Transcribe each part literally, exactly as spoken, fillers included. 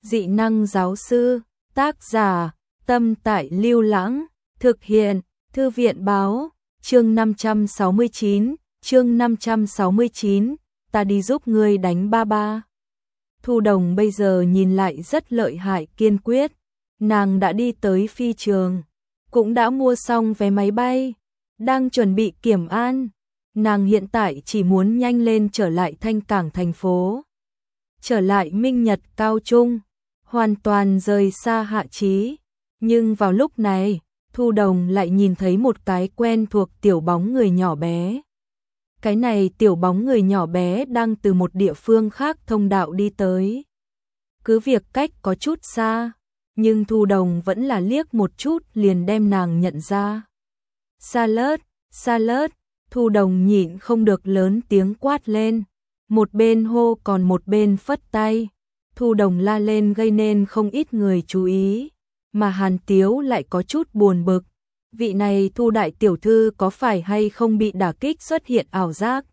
Dị năng giáo sư, tác giả, Tâm Tại Lưu Lãng, thực hiện, Thư viện báo, chương năm trăm sáu mươi chín, chương năm trăm sáu mươi chín, ta đi giúp ngươi đánh ba ba. Thu Đồng bây giờ nhìn lại rất lợi hại kiên quyết, nàng đã đi tới phi trường, cũng đã mua xong vé máy bay, đang chuẩn bị kiểm an, nàng hiện tại chỉ muốn nhanh lên trở lại Thanh Cảng thành phố, trở lại Minh Nhật Cao Trung, hoàn toàn rời xa Hạ Chí. Nhưng vào lúc này, Thu Đồng lại nhìn thấy một cái quen thuộc tiểu bóng người nhỏ bé. Cái này tiểu bóng người nhỏ bé đang từ một địa phương khác thông đạo đi tới. Cứ việc cách có chút xa, nhưng Thu Đồng vẫn là liếc một chút liền đem nàng nhận ra. Charlotte, Charlotte, Thu Đồng nhịn không được lớn tiếng quát lên. Một bên hô còn một bên phất tay. Thu Đồng la lên gây nên không ít người chú ý. Mà Hàn Tiếu lại có chút buồn bực. Vị này Thu đại tiểu thư có phải hay không bị đả kích xuất hiện ảo giác?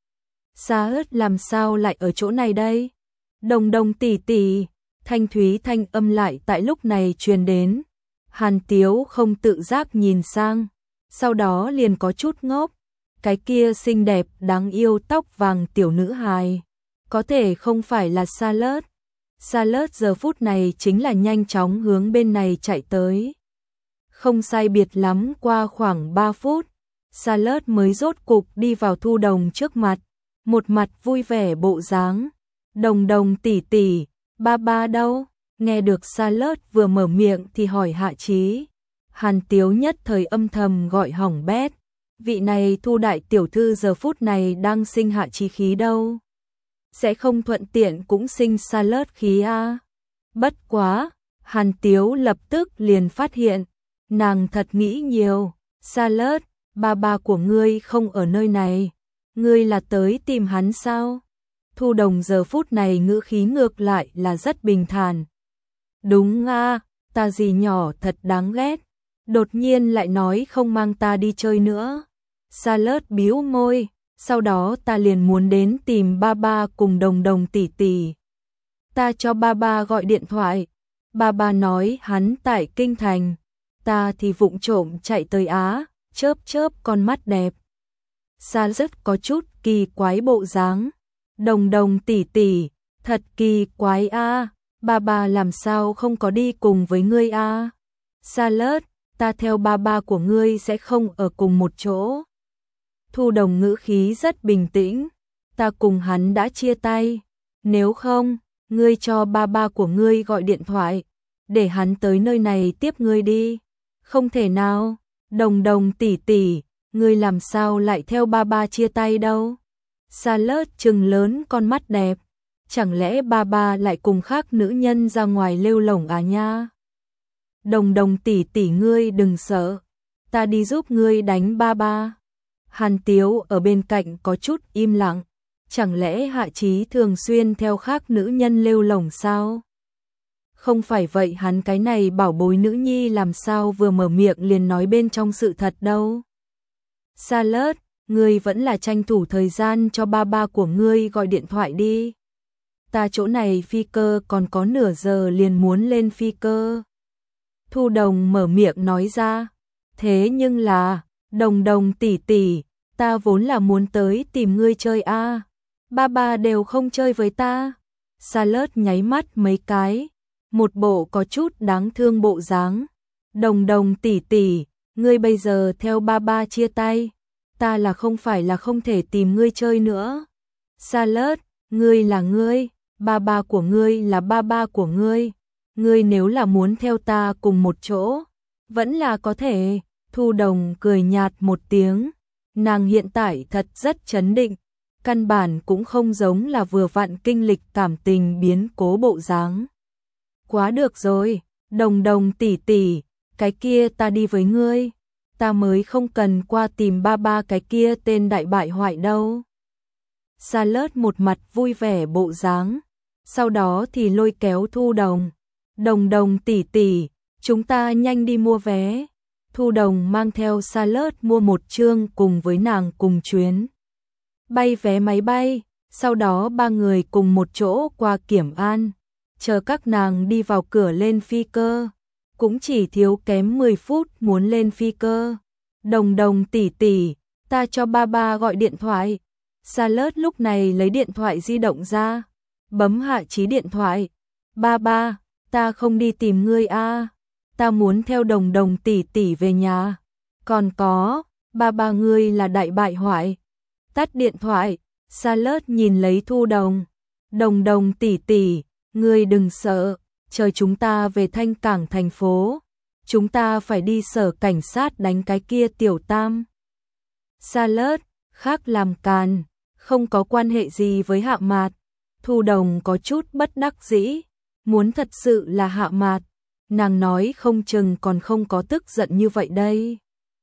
Charlotte làm sao lại ở chỗ này đây? Đồng Đồng tỷ tỷ, thanh thúy thanh âm lại tại lúc này truyền đến. Hàn Tiếu không tự giác nhìn sang, sau đó liền có chút ngốc. Cái kia xinh đẹp đáng yêu tóc vàng tiểu nữ hài, có thể không phải là Charlotte. Charlotte giờ phút này chính là nhanh chóng hướng bên này chạy tới. Không sai biệt lắm qua khoảng ba phút, Charlotte mới rốt cục đi vào Thu Đồng trước mặt, một mặt vui vẻ bộ dáng. Đồng Đồng tỷ tỷ, ba ba đâu? Nghe được Charlotte vừa mở miệng thì hỏi Hạ Chí. Hàn Tiếu nhất thời âm thầm gọi hỏng bét. Vị này Thu đại tiểu thư giờ phút này đang sinh Hạ Chí khí đâu? Sẽ không thuận tiện cũng sinh Charlotte khí a? Bất quá, Hàn Tiếu lập tức liền phát hiện, nàng thật nghĩ nhiều. Charlotte, ba ba của ngươi không ở nơi này, ngươi là tới tìm hắn sao? Thu Đồng giờ phút này ngữ khí ngược lại là rất bình thản. Đúng a, ta gì nhỏ thật đáng ghét, đột nhiên lại nói không mang ta đi chơi nữa. Charlotte bĩu môi, sau đó ta liền muốn đến tìm ba ba cùng Đồng Đồng tỷ tỷ. Ta cho ba ba gọi điện thoại, ba ba nói hắn tại Kinh Thành, ta thì vụng trộm chạy tới Á, chớp chớp con mắt đẹp. Charlotte có chút kỳ quái bộ dáng. Đồng Đồng tỷ tỷ, thật kỳ quái a, ba ba làm sao không có đi cùng với ngươi a? Charlotte, ta theo ba ba của ngươi sẽ không ở cùng một chỗ. Thu Đồng ngữ khí rất bình tĩnh, ta cùng hắn đã chia tay, nếu không, ngươi cho ba ba của ngươi gọi điện thoại, để hắn tới nơi này tiếp ngươi đi. Không thể nào, Đồng Đồng tỷ tỷ, ngươi làm sao lại theo ba ba chia tay đâu? Charlotte trừng lớn con mắt đẹp, chẳng lẽ ba ba lại cùng khác nữ nhân ra ngoài lêu lổng à nha? Đồng Đồng tỷ tỷ ngươi đừng sợ, ta đi giúp ngươi đánh ba ba. Hàn Tiếu ở bên cạnh có chút im lặng, chẳng lẽ Hạ Chí thường xuyên theo khác nữ nhân lêu lổng sao? Không phải vậy hắn cái này bảo bối nữ nhi làm sao vừa mở miệng liền nói bên trong sự thật đâu. Charlotte, ngươi vẫn là tranh thủ thời gian cho ba ba của ngươi gọi điện thoại đi. Ta chỗ này phi cơ còn có nửa giờ liền muốn lên phi cơ. Thu Đồng mở miệng nói ra, thế nhưng là, Đồng Đồng tỷ tỷ, ta vốn là muốn tới tìm ngươi chơi a, ba ba đều không chơi với ta. Charlotte nháy mắt mấy cái, một bộ có chút đáng thương bộ dáng. Đồng Đồng tỷ tỷ, ngươi bây giờ theo ba ba chia tay, ta là không phải là không thể tìm ngươi chơi nữa. Charlotte, ngươi là ngươi, ba ba của ngươi là ba ba của ngươi, ngươi nếu là muốn theo ta cùng một chỗ, vẫn là có thể. Thu Đồng cười nhạt một tiếng, nàng hiện tại thật rất chấn định, căn bản cũng không giống là vừa vặn kinh lịch cảm tình biến cố bộ dáng. Quá được rồi, Đồng Đồng tỷ tỷ, cái kia ta đi với ngươi, ta mới không cần qua tìm ba ba cái kia tên đại bại hoại đâu. Charlotte một mặt vui vẻ bộ dáng, sau đó thì lôi kéo Thu Đồng. Đồng Đồng tỷ tỷ, chúng ta nhanh đi mua vé. Thu Đồng mang theo Charlotte mua một chương cùng với nàng cùng chuyến bay vé máy bay, sau đó ba người cùng một chỗ qua kiểm an. chờ các nàng đi vào cửa lên phi cơ, cũng chỉ thiếu kém mười phút muốn lên phi cơ. Đồng Đồng tỷ tỷ, ta cho ba ba gọi điện thoại. Charlotte lúc này lấy điện thoại di động ra, bấm Hạ Chí điện thoại. Ba ba, ta không đi tìm ngươi a, ta muốn theo Đồng Đồng tỷ tỷ về nhà. Còn có, ba ba ngươi là đại bại hoại. Tắt điện thoại, Charlotte nhìn lấy Thu Đồng. Đồng Đồng tỷ tỷ, ngươi đừng sợ, chờ chúng ta về Thanh Cảng thành phố, chúng ta phải đi sở cảnh sát đánh cái kia tiểu tam. Charlotte, khác làm càn, không có quan hệ gì với Hạ Mạt. Thu Đồng có chút bất đắc dĩ, muốn thật sự là Hạ Mạt, nàng nói không chừng còn không có tức giận như vậy đây.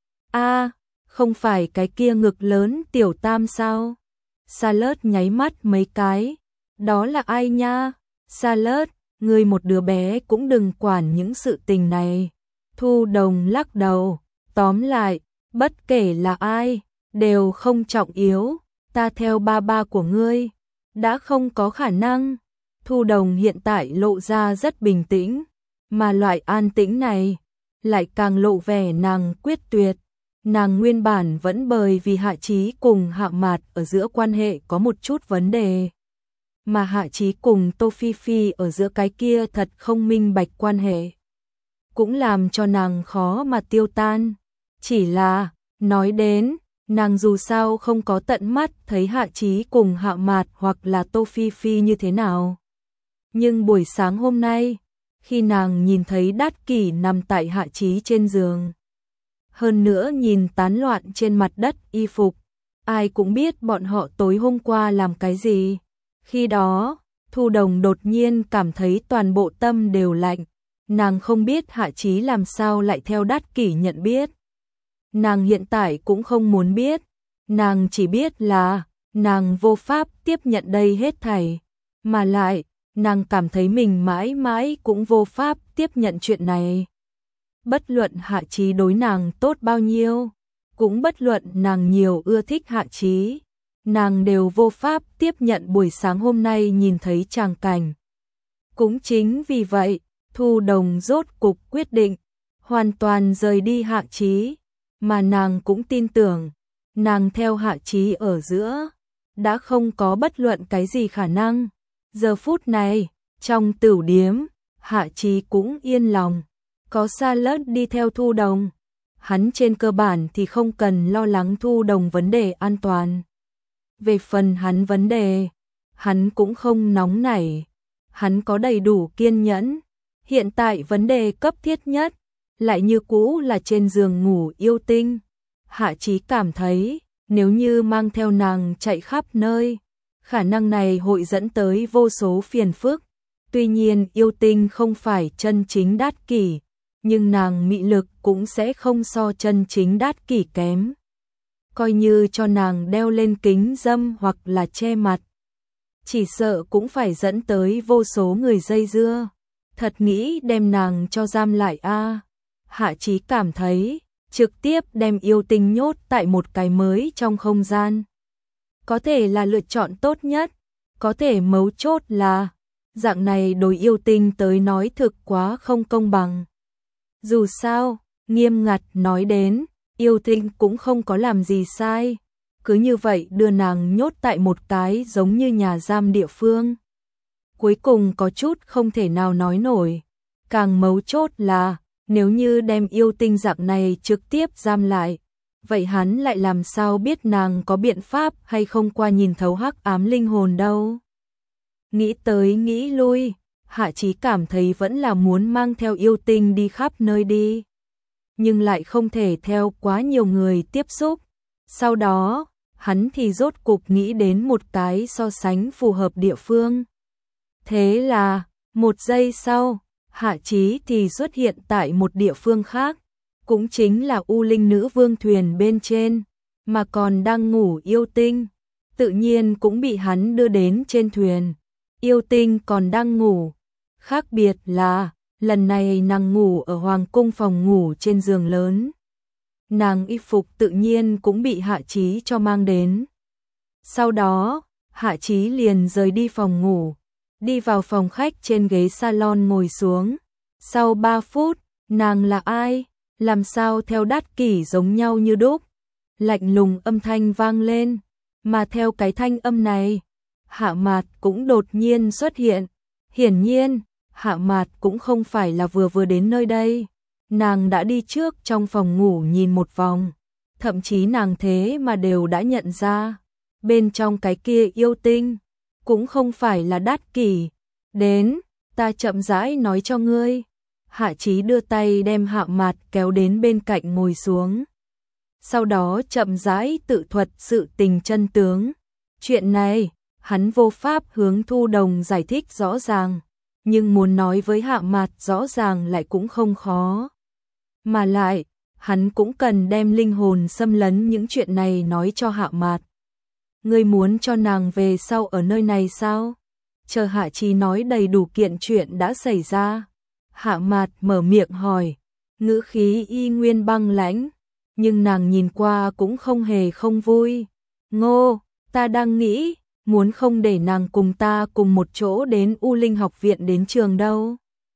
A, không phải cái kia ngực lớn tiểu tam sao? Charlotte nháy mắt mấy cái, đó là ai nha? Charlotte, ngươi một đứa bé cũng đừng quản những sự tình này. Thu Đồng lắc đầu, tóm lại, bất kể là ai, đều không trọng yếu, ta theo ba ba của ngươi, đã không có khả năng. Thu Đồng hiện tại lộ ra rất bình tĩnh, mà loại an tĩnh này, lại càng lộ vẻ nàng quyết tuyệt. Nàng nguyên bản vẫn bởi vì Hạ Chí cùng Hạ Mạt ở giữa quan hệ có một chút vấn đề, mà Hạ Chí cùng Tô Phi Phi ở giữa cái kia thật không minh bạch quan hệ, cũng làm cho nàng khó mà tiêu tan. Chỉ là, nói đến, nàng dù sao không có tận mắt thấy Hạ Chí cùng Hạ Mạt hoặc là Tô Phi Phi như thế nào. Nhưng buổi sáng hôm nay, khi nàng nhìn thấy Đát Kỷ nằm tại Hạ Chí trên giường, hơn nữa nhìn tán loạn trên mặt đất y phục, ai cũng biết bọn họ tối hôm qua làm cái gì. Khi đó, Thu Đồng đột nhiên cảm thấy toàn bộ tâm đều lạnh, nàng không biết Hạ Chí làm sao lại theo Đát Kỷ nhận biết. Nàng hiện tại cũng không muốn biết, nàng chỉ biết là nàng vô pháp tiếp nhận đây hết thảy, mà lại, nàng cảm thấy mình mãi mãi cũng vô pháp tiếp nhận chuyện này. Bất luận Hạ Chí đối nàng tốt bao nhiêu, cũng bất luận nàng nhiều ưa thích Hạ Chí, nàng đều vô pháp tiếp nhận buổi sáng hôm nay nhìn thấy tràng cảnh. Cũng chính vì vậy, Thu Đồng rốt cục quyết định, hoàn toàn rời đi Hạ Chí, mà nàng cũng tin tưởng, nàng theo Hạ Chí ở giữa, đã không có bất luận cái gì khả năng. Giờ phút này, trong tửu điếm, Hạ Chí cũng yên lòng, có Charlotte đi theo Thu Đồng, hắn trên cơ bản thì không cần lo lắng Thu Đồng vấn đề an toàn. Về phần hắn vấn đề, hắn cũng không nóng nảy, hắn có đầy đủ kiên nhẫn. Hiện tại vấn đề cấp thiết nhất, lại như cũ là trên giường ngủ yêu tinh. Hạ Chí cảm thấy, nếu như mang theo nàng chạy khắp nơi, khả năng này hội dẫn tới vô số phiền phức. Tuy nhiên yêu tinh không phải chân chính Đát Kỷ, nhưng nàng mị lực cũng sẽ không so chân chính Đát Kỷ kém. Coi như cho nàng đeo lên kính dâm hoặc là che mặt, chỉ sợ cũng phải dẫn tới vô số người dây dưa. Thật nghĩ đem nàng cho giam lại a. Hạ Chí cảm thấy, trực tiếp đem yêu tinh nhốt tại một cái mới trong không gian, có thể là lựa chọn tốt nhất. Có thể mấu chốt là, dạng này đối yêu tinh tới nói thực quá không công bằng. Dù sao, nghiêm ngặt nói đến, yêu tinh cũng không có làm gì sai, cứ như vậy đưa nàng nhốt tại một cái giống như nhà giam địa phương. Cuối cùng có chút không thể nào nói nổi. Càng mấu chốt là, nếu như đem yêu tinh dạng này trực tiếp giam lại, vậy hắn lại làm sao biết nàng có biện pháp hay không qua nhìn thấu hắc ám linh hồn đâu. Nghĩ tới nghĩ lui, Hạ Chí cảm thấy vẫn là muốn mang theo yêu tinh đi khắp nơi đi, nhưng lại không thể theo quá nhiều người tiếp xúc. Sau đó, hắn thì rốt cục nghĩ đến một cái so sánh phù hợp địa phương. Thế là, một giây sau, Hạ Chí thì xuất hiện tại một địa phương khác, cũng chính là U Linh Nữ Vương thuyền bên trên, mà còn đang ngủ yêu tinh, tự nhiên cũng bị hắn đưa đến trên thuyền. Yêu tinh còn đang ngủ, khác biệt là, lần này nàng ngủ ở hoàng cung phòng ngủ trên giường lớn. Nàng y phục tự nhiên cũng bị Hạ Chí cho mang đến. Sau đó, Hạ Chí liền rời đi phòng ngủ, đi vào phòng khách trên ghế salon ngồi xuống. Sau ba phút, nàng là ai? Làm sao theo Đát Kỷ giống nhau như đúc? Lạnh lùng âm thanh vang lên, mà theo cái thanh âm này, Hạ Mạt cũng đột nhiên xuất hiện. Hiển nhiên, Hạ Mạt cũng không phải là vừa vừa đến nơi đây. Nàng đã đi trước trong phòng ngủ nhìn một vòng, thậm chí nàng thế mà đều đã nhận ra, bên trong cái kia yêu tinh, cũng không phải là Đát Kỷ. Đến, ta chậm rãi nói cho ngươi. Hạ Chí đưa tay đem Hạ Mạt kéo đến bên cạnh ngồi xuống. Sau đó chậm rãi tự thuật sự tình chân tướng. Chuyện này, hắn vô pháp hướng Thu Đồng giải thích rõ ràng, nhưng muốn nói với Hạ Mạt rõ ràng lại cũng không khó. Mà lại, hắn cũng cần đem linh hồn xâm lấn những chuyện này nói cho Hạ Mạt. Ngươi muốn cho nàng về sau ở nơi này sao? Chờ Hạ Chí nói đầy đủ kiện chuyện đã xảy ra, Hạ Mạt mở miệng hỏi, ngữ khí y nguyên băng lãnh, nhưng nàng nhìn qua cũng không hề không vui. Ngô, ta đang nghĩ, muốn không để nàng cùng ta cùng một chỗ đến U Linh học viện đến trường đâu.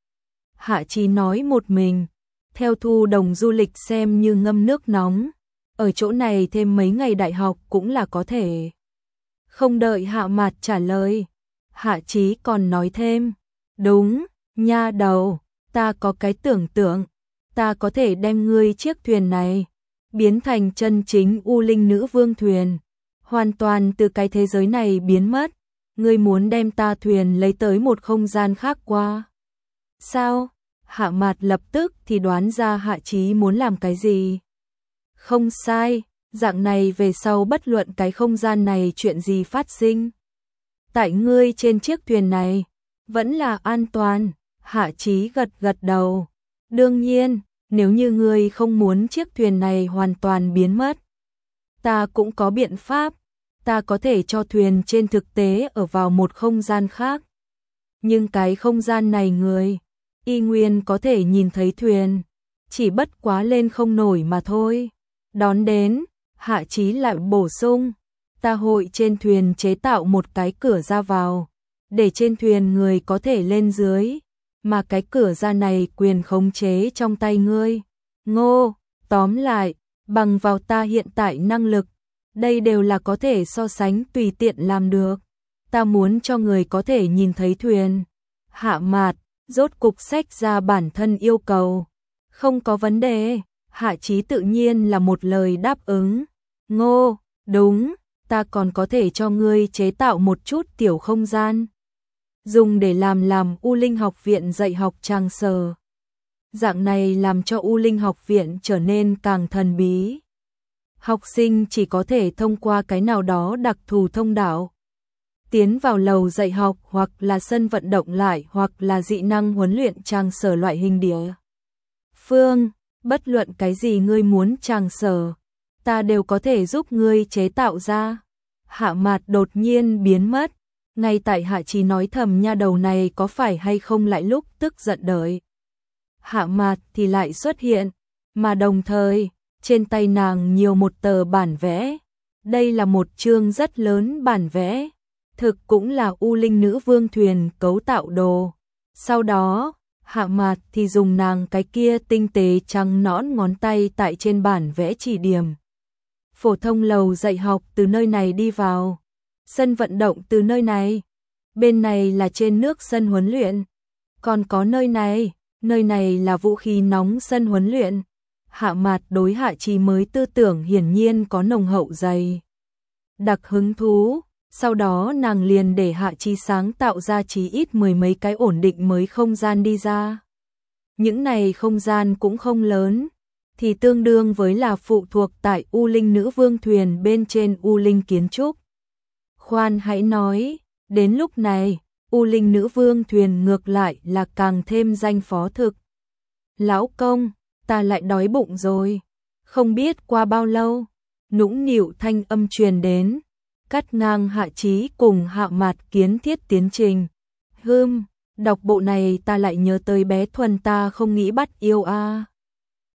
Hạ Chí nói một mình, theo Thu Đồng du lịch xem như ngâm nước nóng, ở chỗ này thêm mấy ngày đại học cũng là có thể. Không đợi Hạ Mạt trả lời, Hạ Chí còn nói thêm, đúng, nha đầu, ta có cái tưởng tượng, ta có thể đem ngươi chiếc thuyền này biến thành chân chính U Linh nữ vương thuyền, hoàn toàn từ cái thế giới này biến mất. Ngươi muốn đem ta thuyền lấy tới một không gian khác qua. Sao? Hạ Mạt lập tức thì đoán ra Hạ Chí muốn làm cái gì. Không sai, dạng này về sau bất luận cái không gian này chuyện gì phát sinh, tại ngươi trên chiếc thuyền này vẫn là an toàn. Hạ Chí gật gật đầu. Đương nhiên, nếu như ngươi không muốn chiếc thuyền này hoàn toàn biến mất, ta cũng có biện pháp. Ta có thể cho thuyền trên thực tế ở vào một không gian khác. Nhưng cái không gian này người y nguyên có thể nhìn thấy thuyền, chỉ bất quá lên không nổi mà thôi. Đón đến, Hạ Chí lại bổ sung, ta hội trên thuyền chế tạo một cái cửa ra vào, để trên thuyền người có thể lên dưới, mà cái cửa ra này quyền khống chế trong tay ngươi. Ngô, tóm lại, bằng vào ta hiện tại năng lực, đây đều là có thể so sánh tùy tiện làm được. Ta muốn cho người có thể nhìn thấy thuyền. Hạ Mạt rốt cục xách ra bản thân yêu cầu. Không có vấn đề. Hạ Chí tự nhiên là một lời đáp ứng. Ngô, đúng, ta còn có thể cho ngươi chế tạo một chút tiểu không gian, dùng để làm làm U Linh học viện dạy học trang sở. Dạng này làm cho U Linh học viện trở nên càng thần bí. Học sinh chỉ có thể thông qua cái nào đó đặc thù thông đạo tiến vào lầu dạy học, hoặc là sân vận động lại, hoặc là dị năng huấn luyện trang sở loại hình địa phương. Bất luận cái gì ngươi muốn trang sở, ta đều có thể giúp ngươi chế tạo ra. Hạ Mạt đột nhiên biến mất, ngay tại Hạ Chí nói thầm nha đầu này có phải hay không lại lúc tức giận đợi. Hạ Mạt thì lại xuất hiện, mà đồng thời trên tay nàng nhiều một tờ bản vẽ. Đây là một chương rất lớn bản vẽ, thực cũng là U Linh nữ vương thuyền cấu tạo đồ. Sau đó, Hạ Mạt thì dùng nàng cái kia tinh tế trắng nõn ngón tay tại trên bản vẽ chỉ điểm. Phổ thông lầu dạy học từ nơi này đi vào, sân vận động từ nơi này, bên này là trên nước sân huấn luyện, còn có nơi này, nơi này là vũ khí nóng sân huấn luyện. Hạ Mạt đối Hạ Chí mới tư tưởng hiển nhiên có nồng hậu dày đặc hứng thú. Sau đó nàng liền để Hạ Chí sáng tạo ra chí ít mười mấy cái ổn định mới không gian đi ra. Những này không gian cũng không lớn, thì tương đương với là phụ thuộc tại U Linh nữ vương thuyền bên trên U Linh kiến trúc. Khoan hãy nói, đến lúc này, U Linh nữ vương thuyền ngược lại là càng thêm danh phó thực. Lão công, ta lại đói bụng rồi. Không biết qua bao lâu, nũng nịu thanh âm truyền đến, cắt ngang Hạ Chí cùng Hạ Mạt kiến thiết tiến trình. Hừm, đọc bộ này ta lại nhớ tới bé Thuần ta không nghĩ bắt yêu a. À.